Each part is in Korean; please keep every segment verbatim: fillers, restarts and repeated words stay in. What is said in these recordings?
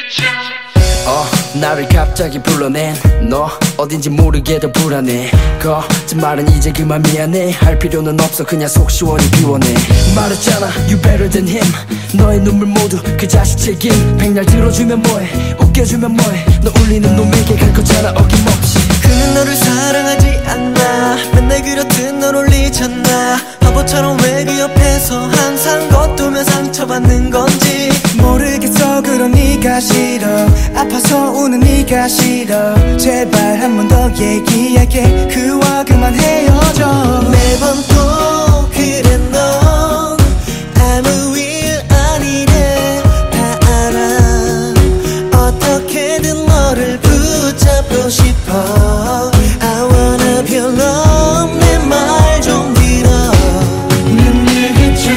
어, 나를 갑자기 불러낸 너 어딘지 모르게도 불안해. 거짓말은 이제 그만 미안해. 할 필요는 없어 그냥 속 시원히 비워내. 말했잖아 you better than him. 너의 눈물 모두 그 자식 책임. 백날 들어주면 뭐해 웃겨주면 뭐해. 너 울리는 놈에게 갈 거잖아 어김없이. 그는 너를 사랑하지 않나. 맨날 그렇듯 널 올리잖아. 바보처럼 왜 그 옆에서 항상 겉돌며 상처받는 건지 모르겠어. 그런 네가 싫어. 아파서 우는 네가 싫어. 제발 한 번 더 얘기할게. 그와 그만 헤어져. 매번 또 그래 넌 아무 일 아니래 다 알아. 어떻게든 너를 붙잡고 싶어. I wanna be alone. 내 말 좀 들어. 눈물 그쳐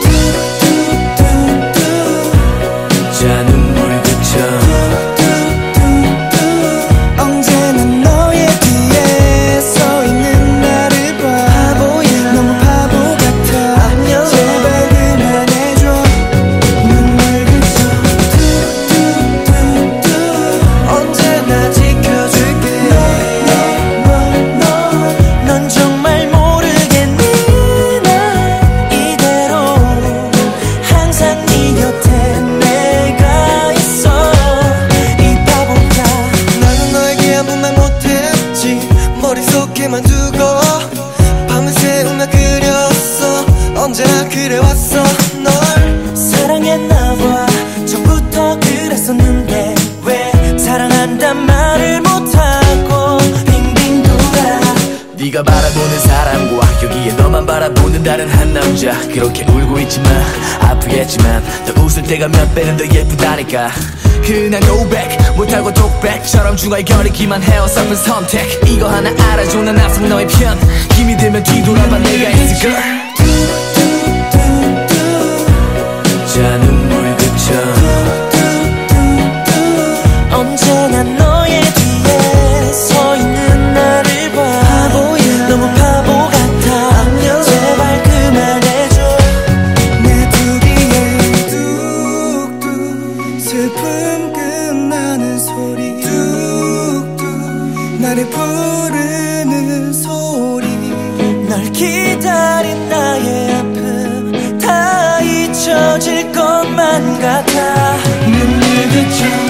뚜뚜뚜뚜. 자 눈물 그쳐. 언제나 너의 뒤에 서 있는 나를 봐. 바보야 너무 바보 같아. 안녕. 제발 그만해줘. 눈물 그쳐 뚜뚜뚜뚜. 언제나 지켜줄게. 넌 정말 모르겠니. 나 이대로 항상 네 곁에 내가 있어. 이 바보야. 나는 너에게 아무 말 못했지. 머릿속에만 두고 밤새 웃며 그렸어. 언제나 그래왔어. 널 사랑했나봐. 처음부터 그랬었는데 왜 사랑한단 말을 못하고 빙빙 돌아. 네가 바라보는 사람과 여기에 너만 바라보는 다른 한 남자. 그렇게 울고 있지만 아프겠지만 더 웃을 때가 몇 배는 더 예쁘다니까. 그냥 go back 못하고 독백처럼 중얼거리기만 해요. 슬픈 선택 이거 하나 알아줘. 난 항상 너의 편. 힘이 들면 뒤돌아봐 내가 있을 걸. 자 눈물 그쳐. 언제나 너의 뒤에 서 있는 나를 봐. 바보야 너무 바보 같아. 안녕. 제발 그만해줘. 내 두 귀에 뚝뚝 슬픔 끝나는 소리. 뚝뚝 나를 부르는 소리. 널 기다린 나의 아픔 다 잊혀질 것만 같아. 눈물 그쳐